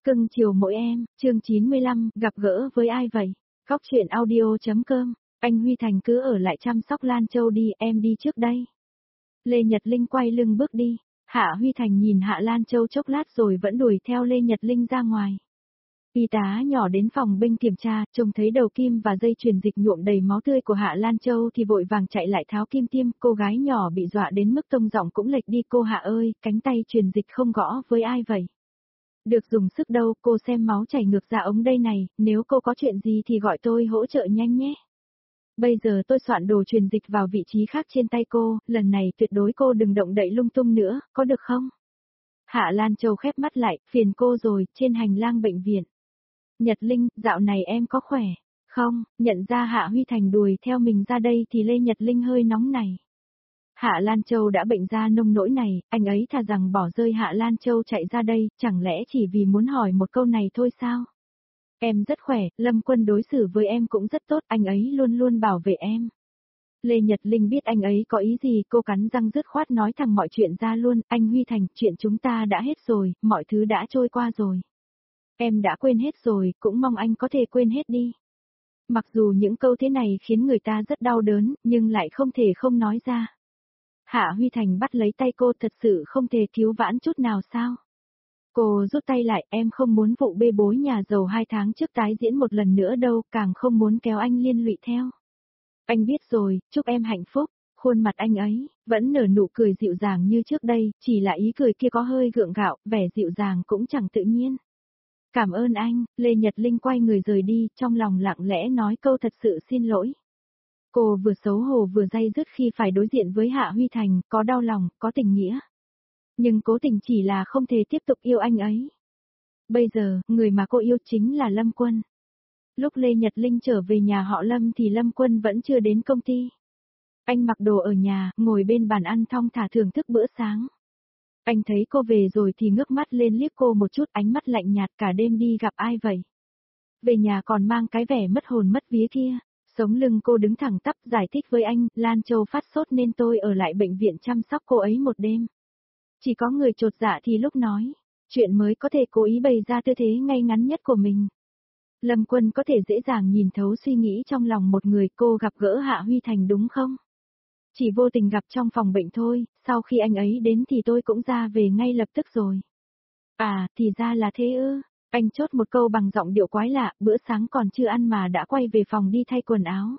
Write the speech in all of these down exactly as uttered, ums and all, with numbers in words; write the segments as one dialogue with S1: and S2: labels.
S1: Cưng chiều mỗi em, chương chín mươi lăm, gặp gỡ với ai vậy? Góc chuyện audio.com, anh Huy Thành cứ ở lại chăm sóc Lan Châu đi, em đi trước đây. Lê Nhật Linh quay lưng bước đi, Hạ Huy Thành nhìn Hạ Lan Châu chốc lát rồi vẫn đuổi theo Lê Nhật Linh ra ngoài. Y tá nhỏ đến phòng binh kiểm tra, trông thấy đầu kim và dây chuyền dịch nhuộm đầy máu tươi của Hạ Lan Châu thì vội vàng chạy lại tháo kim tiêm, cô gái nhỏ bị dọa đến mức tông giọng cũng lệch đi, cô Hạ ơi, cánh tay truyền dịch không gõ với ai vậy? Được dùng sức đâu, cô xem máu chảy ngược ra ống đây này, nếu cô có chuyện gì thì gọi tôi hỗ trợ nhanh nhé. Bây giờ tôi soạn đồ truyền dịch vào vị trí khác trên tay cô, lần này tuyệt đối cô đừng động đậy lung tung nữa, có được không? Hạ Lan Châu khép mắt lại, phiền cô rồi, trên hành lang bệnh viện. Nhật Linh, dạo này em có khỏe? Không, nhận ra Hạ Huy Thành đuổi theo mình ra đây thì Lê Nhật Linh hơi nóng này. Hạ Lan Châu đã bệnh ra nông nỗi này, anh ấy thà rằng bỏ rơi Hạ Lan Châu chạy ra đây, chẳng lẽ chỉ vì muốn hỏi một câu này thôi sao? Em rất khỏe, Lâm Quân đối xử với em cũng rất tốt, anh ấy luôn luôn bảo vệ em. Lê Nhật Linh biết anh ấy có ý gì, cô cắn răng dứt khoát nói thẳng mọi chuyện ra luôn, anh Huy Thành, chuyện chúng ta đã hết rồi, mọi thứ đã trôi qua rồi. Em đã quên hết rồi, cũng mong anh có thể quên hết đi. Mặc dù những câu thế này khiến người ta rất đau đớn, nhưng lại không thể không nói ra. Hạ Huy Thành bắt lấy tay cô, thật sự không thể cứu vãn chút nào sao? Cô rút tay lại, em không muốn vụ bê bối nhà giàu hai tháng trước tái diễn một lần nữa đâu, càng không muốn kéo anh liên lụy theo. Anh biết rồi, chúc em hạnh phúc. Khuôn mặt anh ấy, vẫn nở nụ cười dịu dàng như trước đây, chỉ là ý cười kia có hơi gượng gạo, vẻ dịu dàng cũng chẳng tự nhiên. Cảm ơn anh, Lê Nhật Linh quay người rời đi, trong lòng lặng lẽ nói câu thật sự xin lỗi. Cô vừa xấu hổ vừa day dứt khi phải đối diện với Hạ Huy Thành, có đau lòng, có tình nghĩa. Nhưng cố tình chỉ là không thể tiếp tục yêu anh ấy. Bây giờ, người mà cô yêu chính là Lâm Quân. Lúc Lê Nhật Linh trở về nhà họ Lâm thì Lâm Quân vẫn chưa đến công ty. Anh mặc đồ ở nhà, ngồi bên bàn ăn thong thả thưởng thức bữa sáng. Anh thấy cô về rồi thì ngước mắt lên liếc cô một chút, ánh mắt lạnh nhạt, cả đêm đi gặp ai vậy? Về nhà còn mang cái vẻ mất hồn mất vía kia. Sống lưng cô đứng thẳng tắp giải thích với anh, Lan Châu phát sốt nên tôi ở lại bệnh viện chăm sóc cô ấy một đêm. Chỉ có người chột dạ thì lúc nói, chuyện mới có thể cố ý bày ra tư thế ngay ngắn nhất của mình. Lâm Quân có thể dễ dàng nhìn thấu suy nghĩ trong lòng một người, cô gặp gỡ Hạ Huy Thành đúng không? Chỉ vô tình gặp trong phòng bệnh thôi, sau khi anh ấy đến thì tôi cũng ra về ngay lập tức rồi. À, thì ra là thế ư. Anh chốt một câu bằng giọng điệu quái lạ, bữa sáng còn chưa ăn mà đã quay về phòng đi thay quần áo.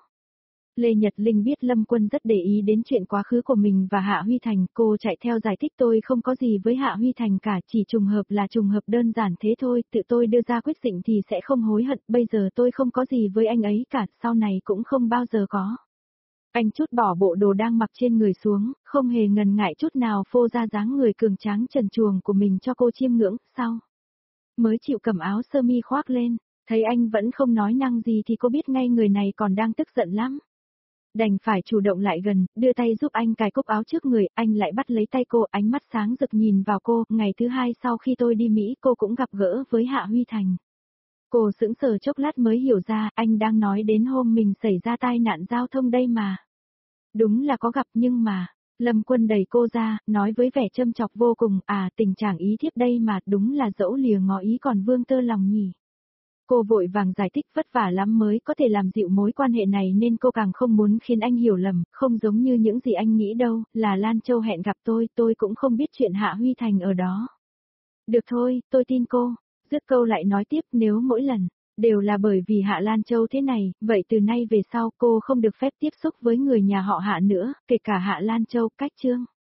S1: Lê Nhật Linh biết Lâm Quân rất để ý đến chuyện quá khứ của mình và Hạ Huy Thành, cô chạy theo giải thích tôi không có gì với Hạ Huy Thành cả, chỉ trùng hợp là trùng hợp đơn giản thế thôi, tự tôi đưa ra quyết định thì sẽ không hối hận, bây giờ tôi không có gì với anh ấy cả, sau này cũng không bao giờ có. Anh chút bỏ bộ đồ đang mặc trên người xuống, không hề ngần ngại chút nào phô ra dáng người cường tráng trần truồng của mình cho cô chiêm ngưỡng, sau. Mới chịu cầm áo sơ mi khoác lên, thấy anh vẫn không nói năng gì thì cô biết ngay người này còn đang tức giận lắm. Đành phải chủ động lại gần, đưa tay giúp anh cài cúc áo trước người, anh lại bắt lấy tay cô, ánh mắt sáng rực nhìn vào cô, ngày thứ hai sau khi tôi đi Mỹ cô cũng gặp gỡ với Hạ Huy Thành. Cô sững sờ chốc lát mới hiểu ra, anh đang nói đến hôm mình xảy ra tai nạn giao thông đây mà. Đúng là có gặp nhưng mà, Lâm Quân đẩy cô ra, nói với vẻ châm chọc vô cùng, à tình trạng ý thiếp đây mà, đúng là dẫu lìa ngó ý còn vương tơ lòng nhỉ. Cô vội vàng giải thích vất vả lắm mới có thể làm dịu mối quan hệ này nên cô càng không muốn khiến anh hiểu lầm, không giống như những gì anh nghĩ đâu, là Lan Châu hẹn gặp tôi, tôi cũng không biết chuyện Hạ Huy Thành ở đó. Được thôi, tôi tin cô, dứt câu lại nói tiếp, nếu mỗi lần đều là bởi vì Hạ Lan Châu thế này, vậy từ nay về sau cô không được phép tiếp xúc với người nhà họ Hạ nữa, kể cả Hạ Lan Châu, cách chương.